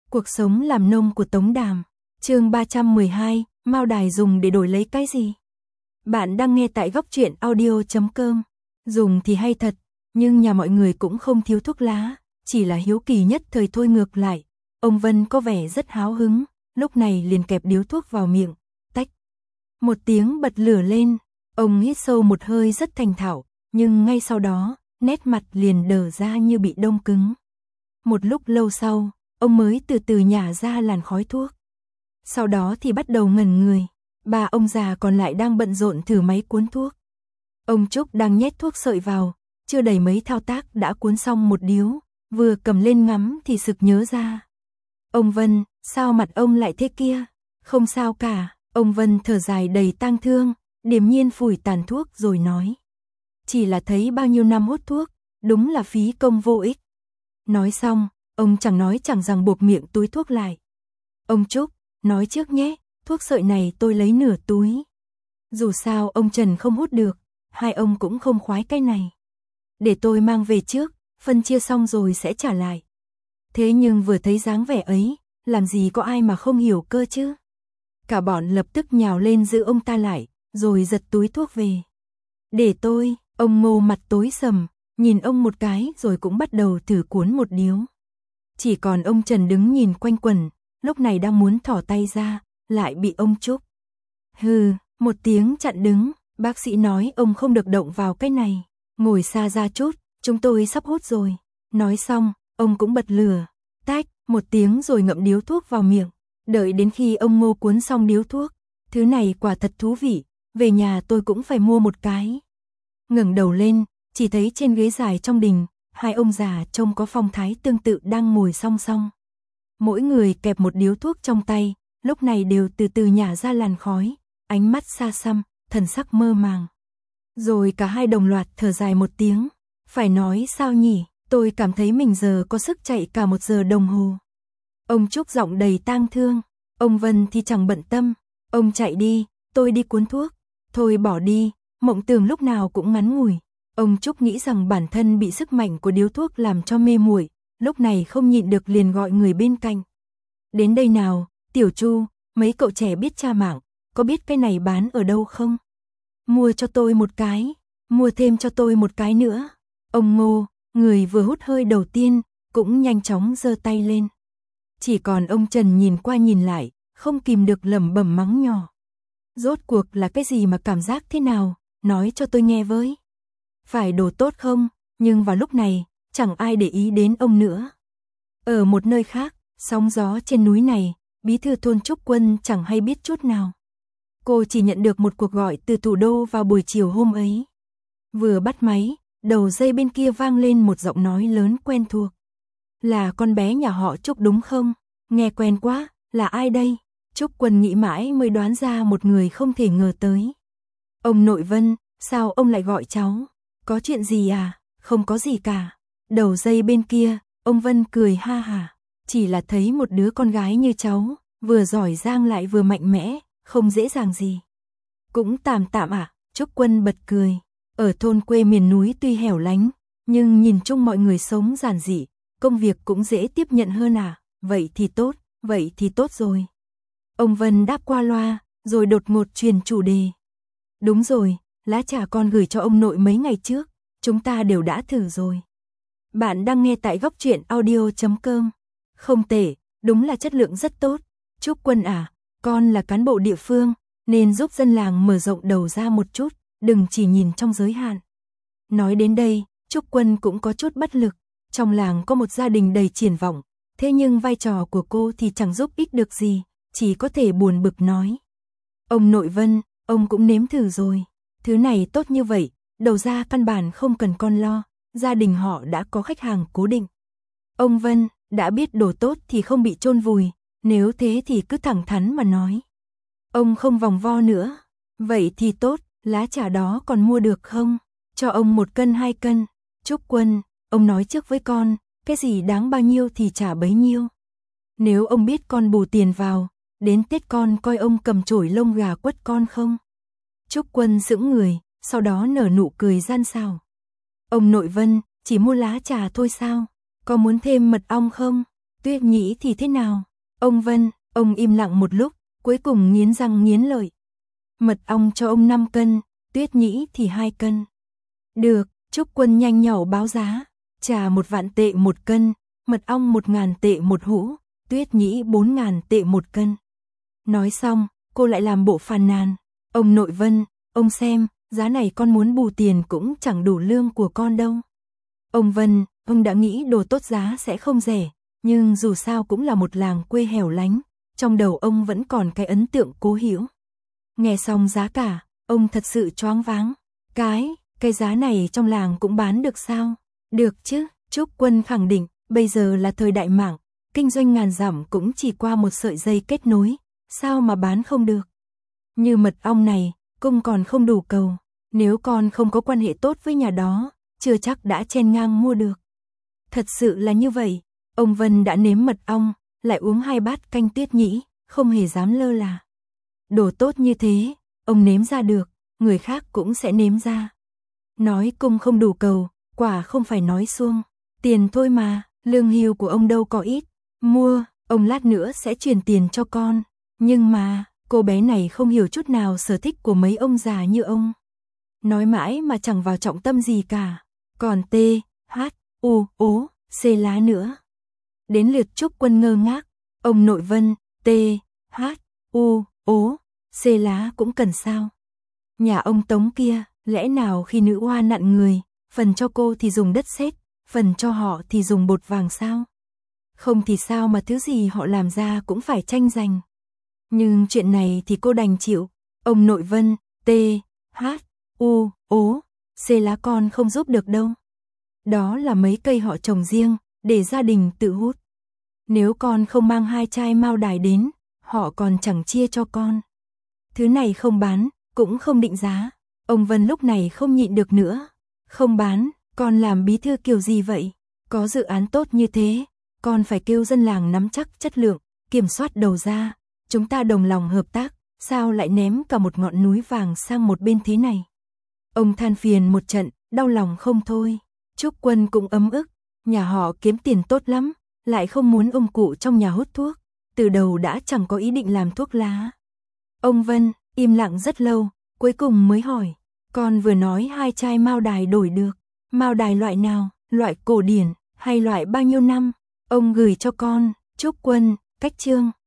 Cuộc sống làm nông của Tống Đàm. Chương 312, Mao đài dùng để đổi lấy cái gì? Bạn đang nghe tại góc truyện audio.com. Dùng thì hay thật, nhưng nhà mọi người cũng không thiếu thuốc lá, chỉ là hiếu kỳ nhất thời thôi. Ngược lại, ông Vân có vẻ rất háo hứng, lúc này liền kẹp điếu thuốc vào miệng, tách. Một tiếng bật lửa lên, ông hít sâu một hơi rất thành thạo, nhưng ngay sau đó, nét mặt liền đờ ra như bị đông cứng. Một lúc lâu sau, ông mới từ từ nhả ra làn khói thuốc. Sau đó thì bắt đầu ngẩn người, ba ông già còn lại đang bận rộn thử máy cuốn thuốc. Ông Trúc đang nhét thuốc sợi vào, chưa đầy mấy thao tác đã cuốn xong một điếu, vừa cầm lên ngắm thì sực nhớ ra. Ông Vân, sao mặt ông lại thế kia? Không sao cả, ông Vân thở dài đầy tang thương, điềm nhiên phủi tàn thuốc rồi nói. Chỉ là thấy bao nhiêu năm hút thuốc, đúng là phí công vô ích. Nói xong, ông chẳng nói chẳng rằng buộc miệng túi thuốc lại. Ông Trúc, nói trước nhé, thuốc sợi này tôi lấy nửa túi. Dù sao ông Trần không hút được, hai ông cũng không khoái cái này. Để tôi mang về trước, phân chia xong rồi sẽ trả lại. Thế nhưng vừa thấy dáng vẻ ấy, làm gì có ai mà không hiểu cơ chứ. Cả bọn lập tức nhào lên giữ ông ta lại, rồi giật túi thuốc về. Để tôi, ông Ngô mặt tối sầm, nhìn ông một cái rồi cũng bắt đầu thử cuốn một điếu. Chỉ còn ông Trần đứng nhìn quanh quẩn, lúc này đang muốn thỏ tay ra, lại bị ông Trúc. Hừ, một tiếng chặn đứng, bác sĩ nói ông không được động vào cái này, ngồi xa ra chút, chúng tôi sắp hút rồi. Nói xong, ông cũng bật lửa, tách, một tiếng rồi ngậm điếu thuốc vào miệng, đợi đến khi ông Ngô cuốn xong điếu thuốc. Thứ này quả thật thú vị, về nhà tôi cũng phải mua một cái. Ngẩng đầu lên, chỉ thấy trên ghế dài trong đình, hai ông già trông có phong thái tương tự đang ngồi song song. Mỗi người kẹp một điếu thuốc trong tay, lúc này đều từ từ nhả ra làn khói, ánh mắt xa xăm, thần sắc mơ màng. Rồi cả hai đồng loạt thở dài một tiếng, phải nói sao nhỉ, tôi cảm thấy mình giờ có sức chạy cả 1 giờ đồng hồ. Ông Trúc giọng đầy tang thương, ông Vân thì chẳng bận tâm, ông chạy đi, tôi đi cuốn thuốc, thôi bỏ đi, mộng tưởng lúc nào cũng ngắn ngủi. Ông Trúc nghĩ rằng bản thân bị sức mạnh của điếu thuốc làm cho mê muội, lúc này không nhịn được liền gọi người bên cạnh. Đến đây nào, Tiểu Chu, mấy cậu trẻ biết tra mạng, có biết cái này bán ở đâu không? Mua cho tôi một cái, mua thêm cho tôi một cái nữa. Ông Ngô, người vừa hút hơi đầu tiên, cũng nhanh chóng giơ tay lên. Chỉ còn ông Trần nhìn qua nhìn lại, không kìm được lẩm bẩm mắng nhỏ. Rốt cuộc là cái gì mà cảm giác thế nào, nói cho tôi nghe với. Phải đồ tốt không? Nhưng vào lúc này, chẳng ai để ý đến ông nữa. Ở một nơi khác, sóng gió trên núi này, bí thư thôn Trúc Quân chẳng hay biết chút nào. Cô chỉ nhận được một cuộc gọi từ thủ đô vào buổi chiều hôm ấy. Vừa bắt máy, đầu dây bên kia vang lên một giọng nói lớn quen thuộc. Là con bé nhà họ Trúc đúng không? Nghe quen quá, là ai đây? Trúc Quân nghĩ mãi mới đoán ra một người không thể ngờ tới. Ông nội Vân, sao ông lại gọi cháu? Có chuyện gì à? Không có gì cả. Đầu dây bên kia, ông Vân cười ha hả. Chỉ là thấy một đứa con gái như cháu, vừa giỏi giang lại vừa mạnh mẽ, không dễ dàng gì. Cũng tạm tạm à? Trúc Quân bật cười. Ở thôn quê miền núi tuy hẻo lánh, nhưng nhìn chung mọi người sống giản dị, công việc cũng dễ tiếp nhận hơn à? Vậy thì tốt rồi. Ông Vân đáp qua loa, rồi đột ngột truyền chủ đề. Đúng rồi, lá trà con gửi cho ông nội mấy ngày trước, chúng ta đều đã thử rồi. Bạn đang nghe tại góc truyện audio.com. Không tệ, đúng là chất lượng rất tốt. Trúc Quân à, con là cán bộ địa phương, nên giúp dân làng mở rộng đầu ra một chút, đừng chỉ nhìn trong giới hạn. Nói đến đây, Trúc Quân cũng có chút bất lực. Trong làng có một gia đình đầy triển vọng, thế nhưng vai trò của cô thì chẳng giúp ích được gì, chỉ có thể buồn bực nói. Ông nội Vân, ông cũng nếm thử rồi. Thứ này tốt như vậy, đầu ra căn bản không cần con lo, gia đình họ đã có khách hàng cố định. Ông Vân, đã biết đồ tốt thì không bị chôn vùi, nếu thế thì cứ thẳng thắn mà nói. Ông không vòng vo nữa. Vậy thì tốt, lá trà đó còn mua được không? Cho ông 1 cân 2 cân. Trúc Quân, ông nói trước với con, cái gì đáng bao nhiêu thì trả bấy nhiêu. Nếu ông biết con bù tiền vào, đến Tết con coi ông cầm chổi lông gà quất con không? Trúc Quân sững người, sau đó nở nụ cười gian xảo. Ông nội Vân, chỉ mua lá trà thôi sao? Có muốn thêm mật ong không? Tuyết Nhĩ thì thế nào? Ông Vân, ông im lặng một lúc, cuối cùng nghiến răng nghiến lợi. Mật ong cho ông 5 cân, Tuyết Nhĩ thì 2 cân. Được, Trúc Quân nhanh nhảu báo giá. Trà 1 vạn tệ 1 cân, mật ong 1.000 tệ 1 hũ, Tuyết Nhĩ 4.000 tệ 1 cân. Nói xong, cô lại làm bộ phàn nàn. Ông nội Vân, ông xem, giá này con muốn bù tiền cũng chẳng đủ lương của con đâu. Ông Vân, ông đã nghĩ đồ tốt giá sẽ không rẻ, nhưng dù sao cũng là một làng quê hẻo lánh, trong đầu ông vẫn còn cái ấn tượng cố hữu. Nghe xong giá cả, ông thật sự choáng váng. Cái giá này trong làng cũng bán được sao? Được chứ, Trúc Quân khẳng định, bây giờ là thời đại mạng, kinh doanh ngàn dặm cũng chỉ qua một sợi dây kết nối, sao mà bán không được? Như mật ong này, cung còn không đủ cầu, nếu con không có quan hệ tốt với nhà đó, chưa chắc đã chen ngang mua được. Thật sự là như vậy, ông Vân đã nếm mật ong, lại uống 2 bát canh Tuyết Nhĩ, không hề dám lơ là. Đồ tốt như thế, ông nếm ra được, người khác cũng sẽ nếm ra. Nói cung không đủ cầu, quả không phải nói suông, tiền thôi mà, lương hưu của ông đâu có ít, mua, ông lát nữa sẽ chuyển tiền cho con, nhưng mà, cô bé này không hiểu chút nào sở thích của mấy ông già như ông. Nói mãi mà chẳng vào trọng tâm gì cả, còn T, H, U, Ố, C lá nữa. Đến lượt Trúc Quân ngơ ngác, ông nội Vân, T, H, U, Ố, C lá cũng cần sao? Nhà ông Tống kia, lẽ nào khi nữ oa nặn người, phần cho cô thì dùng đất sét, phần cho họ thì dùng bột vàng sao? Không thì sao mà thứ gì họ làm ra cũng phải tranh giành. Nhưng chuyện này thì cô đành chịu, ông nội Vân, T, H, U, Ố, C lá con không giúp được đâu. Đó là mấy cây họ trồng riêng, để gia đình tự hút. Nếu con không mang 2 chai mao đài đến, họ còn chẳng chia cho con. Thứ này không bán, cũng không định giá. Ông Vân lúc này không nhịn được nữa. Không bán, con làm bí thư kiểu gì vậy? Có dự án tốt như thế, con phải kêu dân làng nắm chắc chất lượng, kiểm soát đầu ra. Chúng ta đồng lòng hợp tác, sao lại ném cả một ngọn núi vàng sang một bên thế này? Ông than phiền một trận, đau lòng không thôi. Trúc Quân cũng ấm ức, nhà họ kiếm tiền tốt lắm, lại không muốn ông cụ trong nhà hút thuốc, từ đầu đã chẳng có ý định làm thuốc lá. Ông Vân im lặng rất lâu, cuối cùng mới hỏi, con vừa nói 2 chai mao đài đổi được, mao đài loại nào, loại cổ điển hay loại bao nhiêu năm? Ông gửi cho con. Trúc Quân, cách chương.